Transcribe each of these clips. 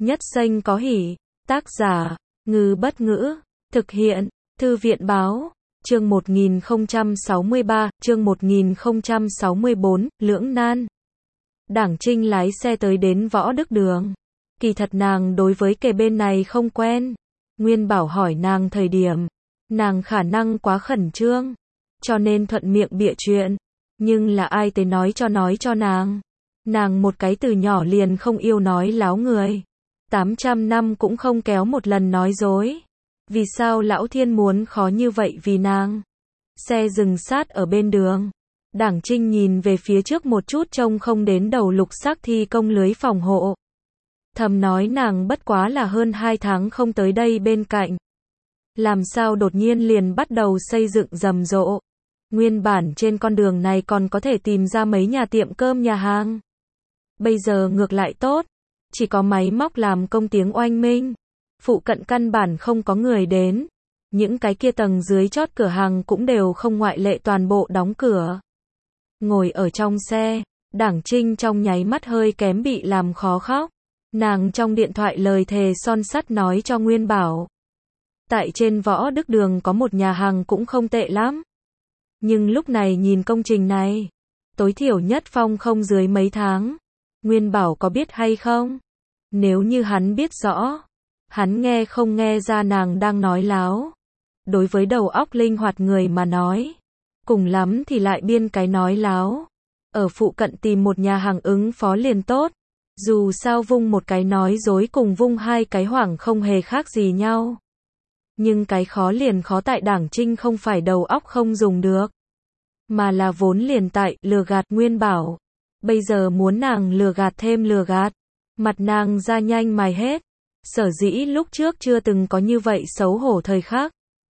Nhất xanh có hỉ. Tác giả, Ngư Bất Ngữ. Thực hiện, Thư viện Báo. Chương 1063, chương 1064, lưỡng nan. Đảng Trinh lái xe tới đến Võ Đức Đường. Kỳ thật nàng đối với kề bên này không quen. Nguyên Bảo hỏi nàng thời điểm, nàng khả năng quá khẩn trương, cho nên thuận miệng bịa chuyện. Nhưng là ai tới nói cho nàng. Nàng một cái từ nhỏ liền không yêu nói láo người. 800 năm cũng không kéo một lần nói dối. Vì sao Lão Thiên muốn khó như vậy vì nàng? Xe dừng sát ở bên đường. Đảng Trinh nhìn về phía trước một chút trông không đến đầu lục sắc thi công lưới phòng hộ. Thầm nói nàng bất quá là hơn 2 tháng không tới đây bên cạnh. Làm sao đột nhiên liền bắt đầu xây dựng rầm rộ. Nguyên bản trên con đường này còn có thể tìm ra mấy nhà tiệm cơm nhà hàng. Bây giờ ngược lại tốt. Chỉ có máy móc làm công tiếng oanh minh. Phụ cận căn bản không có người đến. Những cái kia tầng dưới chót cửa hàng cũng đều không ngoại lệ toàn bộ đóng cửa. Ngồi ở trong xe, Đảng Trinh trong nháy mắt hơi kém bị làm khó khóc. Nàng trong điện thoại lời thề son sắt nói cho Nguyên Bảo. Tại trên Võ Đức Đường có một nhà hàng cũng không tệ lắm. Nhưng lúc này nhìn công trình này, tối thiểu nhất phong không dưới mấy tháng. Nguyên Bảo có biết hay không? Nếu như hắn biết rõ, hắn nghe không nghe ra nàng đang nói láo. Đối với đầu óc linh hoạt người mà nói, cùng lắm thì lại biên cái nói láo. Ở phụ cận tìm một nhà hàng ứng phó liền tốt. Dù sao vung một cái nói dối cùng vung hai cái hoảng không hề khác gì nhau. Nhưng cái khó liền khó tại Đảng Trinh không phải đầu óc không dùng được, mà là vốn liền tại lừa gạt Nguyên Bảo. Bây giờ muốn nàng lừa gạt thêm lừa gạt, mặt nàng ra nhanh mài hết. Sở dĩ lúc trước chưa từng có như vậy xấu hổ thời khắc.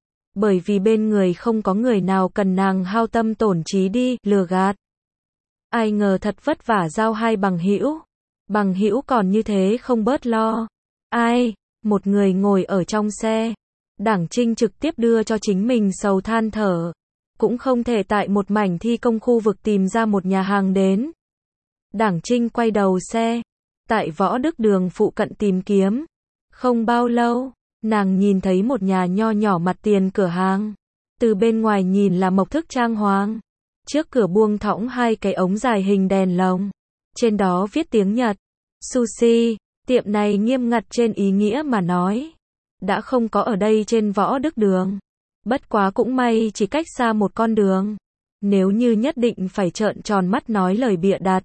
Bởi vì bên người không có người nào cần nàng hao tâm tổn trí đi lừa gạt. Ai ngờ thật vất vả giao hai bằng hữu còn như thế không bớt lo. Ai, một người ngồi ở trong xe. Đảng Trinh trực tiếp đưa cho chính mình sầu than thở. Cũng không thể tại một mảnh thi công khu vực tìm ra một nhà hàng đến. Đảng Trinh quay đầu xe, tại Võ Đức Đường phụ cận tìm kiếm. Không bao lâu, nàng nhìn thấy một nhà nho nhỏ mặt tiền cửa hàng. Từ bên ngoài nhìn là mộc thức trang hoàng. Trước cửa buông thõng hai cái ống dài hình đèn lồng. Trên đó viết tiếng Nhật. Sushi, tiệm này nghiêm ngặt trên ý nghĩa mà nói. Đã không có ở đây trên Võ Đức Đường. Bất quá cũng may chỉ cách xa một con đường. Nếu như nhất định phải trợn tròn mắt nói lời bịa đặt,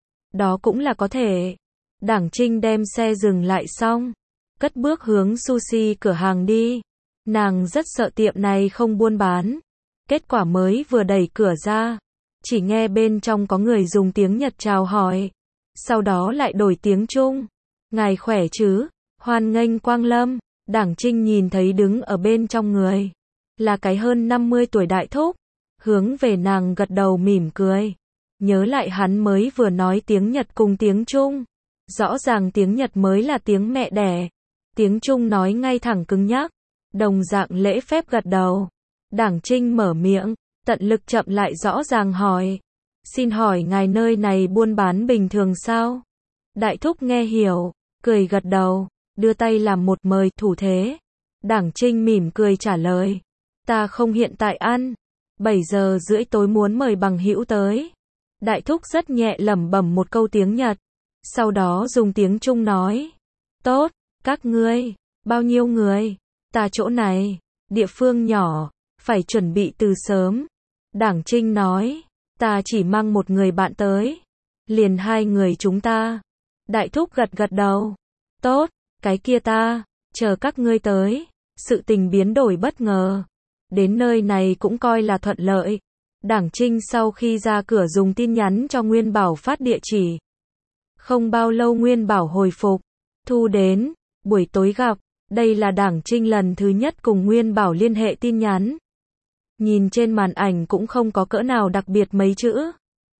đó cũng là có thể. Đảng Trinh đem xe dừng lại xong, cất bước hướng sushi cửa hàng đi. Nàng rất sợ tiệm này không buôn bán. Kết quả mới vừa đẩy cửa ra, chỉ nghe bên trong có người dùng tiếng Nhật chào hỏi. Sau đó lại đổi tiếng Trung. Ngài khỏe chứ? Hoan nghênh quang lâm. Đảng Trinh nhìn thấy đứng ở bên trong người là cái hơn 50 tuổi đại thúc. Hướng về nàng gật đầu mỉm cười. Nhớ lại hắn mới vừa nói tiếng Nhật cùng tiếng Trung. Rõ ràng tiếng Nhật mới là tiếng mẹ đẻ. Tiếng Trung nói ngay thẳng cứng nhắc. Đồng dạng lễ phép gật đầu. Đảng Trinh mở miệng, tận lực chậm lại rõ ràng hỏi. Xin hỏi ngài nơi này buôn bán bình thường sao? Đại thúc nghe hiểu, cười gật đầu, đưa tay làm một mời thủ thế. Đảng Trinh mỉm cười trả lời. Ta không hiện tại ăn. 7 giờ rưỡi tối muốn mời bằng hữu tới. Đại thúc rất nhẹ lẩm bẩm một câu tiếng Nhật. Sau đó dùng tiếng Trung nói. Tốt, các ngươi, bao nhiêu người? Ta chỗ này, địa phương nhỏ, phải chuẩn bị từ sớm. Đảng Trinh nói. Ta chỉ mang một người bạn tới. Liền 2 người chúng ta. Đại thúc gật gật đầu. Tốt, cái kia ta, chờ các ngươi tới. Sự tình biến đổi bất ngờ. Đến nơi này cũng coi là thuận lợi. Đảng Trinh sau khi ra cửa dùng tin nhắn cho Nguyên Bảo phát địa chỉ. Không bao lâu Nguyên Bảo hồi phục. Thu đến, buổi tối gặp. Đây là Đảng Trinh lần thứ nhất cùng Nguyên Bảo liên hệ tin nhắn. Nhìn trên màn ảnh cũng không có cỡ nào đặc biệt mấy chữ.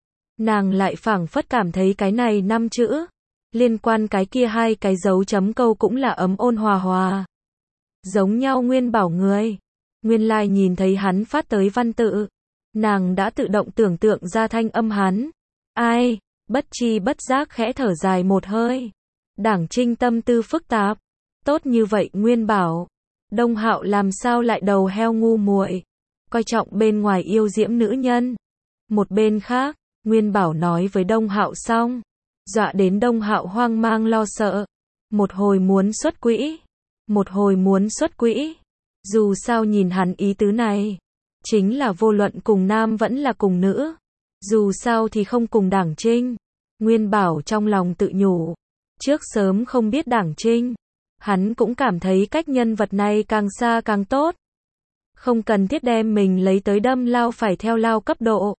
Nàng lại phảng phất cảm thấy cái này 5 chữ. Liên quan cái kia 2 cái dấu chấm câu cũng là ấm ôn hòa hòa. Giống nhau Nguyên Bảo người. Nguyên lai nhìn thấy hắn phát tới văn tự. Nàng đã tự động tưởng tượng ra thanh âm hắn. Ai, bất chi bất giác khẽ thở dài một hơi. Đảng Trinh tâm tư phức tạp. Tốt như vậy Nguyên bảo. Đông Hạo làm sao lại đầu heo ngu muội, coi trọng bên ngoài yêu diễm nữ nhân. Một bên khác, Nguyên bảo nói với Đông Hạo xong, dọa đến Đông Hạo hoang mang lo sợ. Một hồi muốn xuất quỹ, một hồi muốn xuất quỹ. Dù sao nhìn hắn ý tứ này, chính là vô luận cùng nam vẫn là cùng nữ. Dù sao thì không cùng Đảng Trinh. Nguyên bảo trong lòng tự nhủ. Trước sớm không biết Đảng Trinh, hắn cũng cảm thấy cách nhân vật này càng xa càng tốt. Không cần thiết đem mình lấy tới đâm lao phải theo lao cấp độ.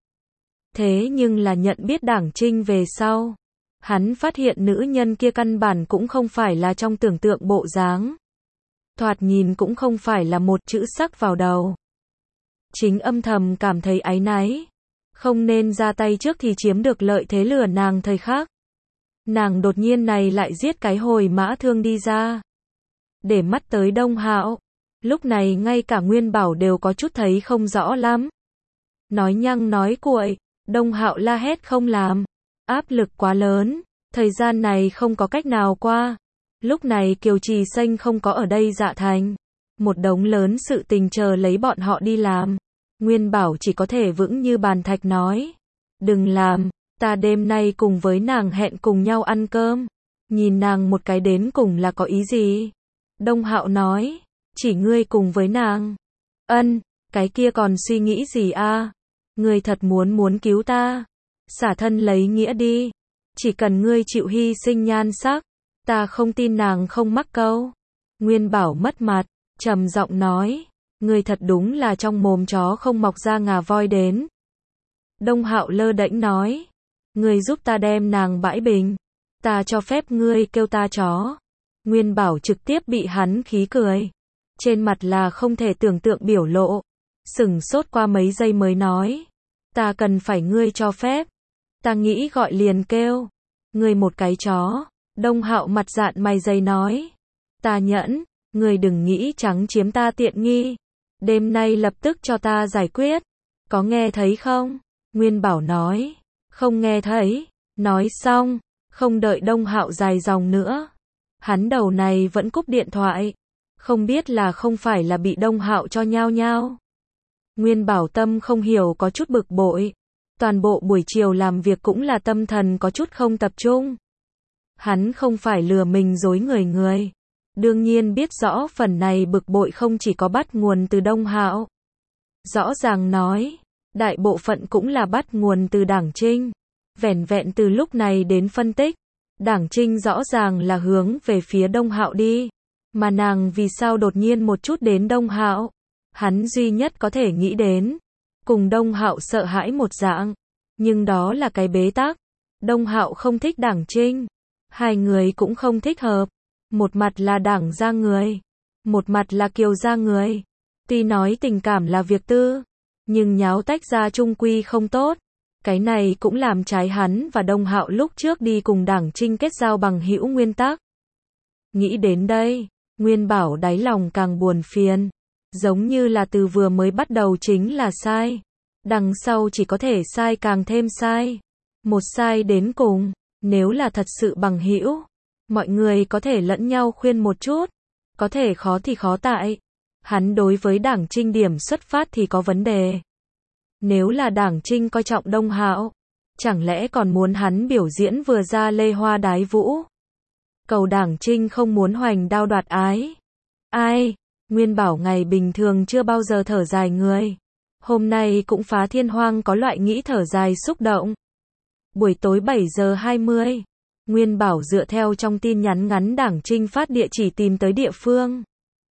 Thế nhưng là nhận biết Đảng Trinh về sau, hắn phát hiện nữ nhân kia căn bản cũng không phải là trong tưởng tượng bộ dáng. Thoạt nhìn cũng không phải là một chữ sắc vào đầu. Chính âm thầm cảm thấy áy náy. Không nên ra tay trước thì chiếm được lợi thế lừa nàng thời khắc. Nàng đột nhiên này lại giết cái hồi mã thương đi ra. Để mắt tới Đông Hạo. Lúc này ngay cả Nguyên bảo đều có chút thấy không rõ lắm. Nói nhăng nói cuội, Đông Hạo la hét không làm. Áp lực quá lớn, thời gian này không có cách nào qua. Lúc này Kiều Trì Xanh không có ở đây Dạ Thành. Một đống lớn sự tình chờ lấy bọn họ đi làm. Nguyên bảo chỉ có thể vững như bàn thạch nói. Đừng làm, ta đêm nay cùng với nàng hẹn cùng nhau ăn cơm. Nhìn nàng một cái đến cùng là có ý gì? Đông Hạo nói, chỉ ngươi cùng với nàng. Ân, cái kia còn suy nghĩ gì a? Ngươi thật muốn cứu ta. Xả thân lấy nghĩa đi. Chỉ cần ngươi chịu hy sinh nhan sắc, ta không tin nàng không mắc câu. Nguyên bảo mất mặt, trầm giọng nói, ngươi thật đúng là trong mồm chó không mọc ra ngà voi đến. Đông Hạo lơ đễnh nói, ngươi giúp ta đem nàng bãi bình, ta cho phép ngươi kêu ta chó. Nguyên bảo trực tiếp bị hắn khí cười. Trên mặt là không thể tưởng tượng biểu lộ. Sửng sốt qua mấy giây mới nói, ta cần phải ngươi cho phép. Ta nghĩ gọi liền kêu. Ngươi một cái chó. Đông Hạo mặt dạn mày dày nói, ta nhẫn, ngươi đừng nghĩ trắng chiếm ta tiện nghi. Đêm nay lập tức cho ta giải quyết. Có nghe thấy không? Nguyên bảo nói, không nghe thấy. Nói xong, không đợi Đông Hạo dài dòng nữa. Hắn đầu này vẫn cúp điện thoại. Không biết là không phải là bị Đông Hạo cho nhao nhao. Nguyên bảo tâm không hiểu có chút bực bội. Toàn bộ buổi chiều làm việc cũng là tâm thần có chút không tập trung. Hắn không phải lừa mình dối người. Đương nhiên biết rõ phần này bực bội không chỉ có bắt nguồn từ Đông Hạo. Rõ ràng nói, đại bộ phận cũng là bắt nguồn từ Đảng Trinh. Vẻn vẹn từ lúc này đến phân tích, Đảng Trinh rõ ràng là hướng về phía Đông Hạo đi. Mà nàng vì sao đột nhiên một chút đến Đông Hạo? Hắn duy nhất có thể nghĩ đến, cùng Đông Hạo sợ hãi một dạng. Nhưng đó là cái bế tắc. Đông Hạo không thích Đảng Trinh. Hai người cũng không thích hợp. Một mặt là Đảng gia người, một mặt là Kiều gia người. Tuy nói tình cảm là việc tư, nhưng nháo tách ra chung quy không tốt. Cái này cũng làm trái hắn và Đông Hạo lúc trước đi cùng Đảng Trinh kết giao bằng hữu nguyên tắc. Nghĩ đến đây, Nguyên bảo đáy lòng càng buồn phiền. Giống như là từ vừa mới bắt đầu chính là sai. Đằng sau chỉ có thể sai càng thêm sai. Một sai đến cùng. Nếu là thật sự bằng hữu, mọi người có thể lẫn nhau khuyên một chút. Có thể khó thì khó tại. Hắn đối với Đảng Trinh điểm xuất phát thì có vấn đề. Nếu là Đảng Trinh coi trọng Đông Hạo, chẳng lẽ còn muốn hắn biểu diễn vừa ra lê hoa đái vũ? Cầu Đảng Trinh không muốn hoành đao đoạt ái. Ai? Nguyên bảo ngày bình thường chưa bao giờ thở dài người. Hôm nay cũng phá thiên hoang có loại nghĩ thở dài xúc động. Buổi tối 7 giờ 20, Nguyên bảo dựa theo trong tin nhắn ngắn Đảng Trinh phát địa chỉ tìm tới địa phương.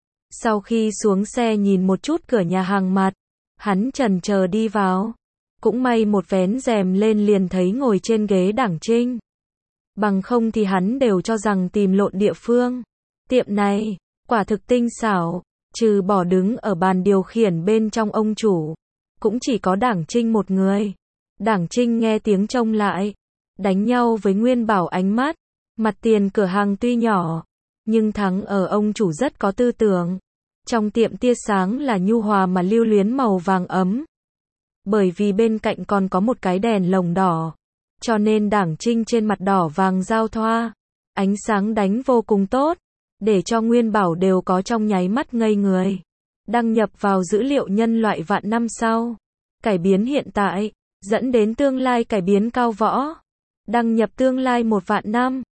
Sau khi xuống xe nhìn một chút cửa nhà hàng mặt, hắn chần chờ đi vào. Cũng may một vén rèm lên liền thấy ngồi trên ghế Đảng Trinh. Bằng không thì hắn đều cho rằng tìm lộn địa phương. Tiệm này, quả thực tinh xảo, trừ bỏ đứng ở bàn điều khiển bên trong ông chủ. Cũng chỉ có Đảng Trinh một người. Đảng Trinh nghe tiếng trông lại, đánh nhau với Nguyên bảo ánh mắt. Mặt tiền cửa hàng tuy nhỏ, nhưng thắng ở ông chủ rất có tư tưởng. Trong tiệm tia sáng là nhu hòa mà lưu luyến màu vàng ấm. Bởi vì bên cạnh còn có một cái đèn lồng đỏ, cho nên Đảng Trinh trên mặt đỏ vàng giao thoa. Ánh sáng đánh vô cùng tốt, để cho Nguyên Bảo đều có trong nháy mắt ngây người. Đăng nhập vào dữ liệu nhân loại vạn năm sau. Cải biến hiện tại, dẫn đến tương lai cải biến cao võ. Đăng nhập tương lai 1 vạn năm.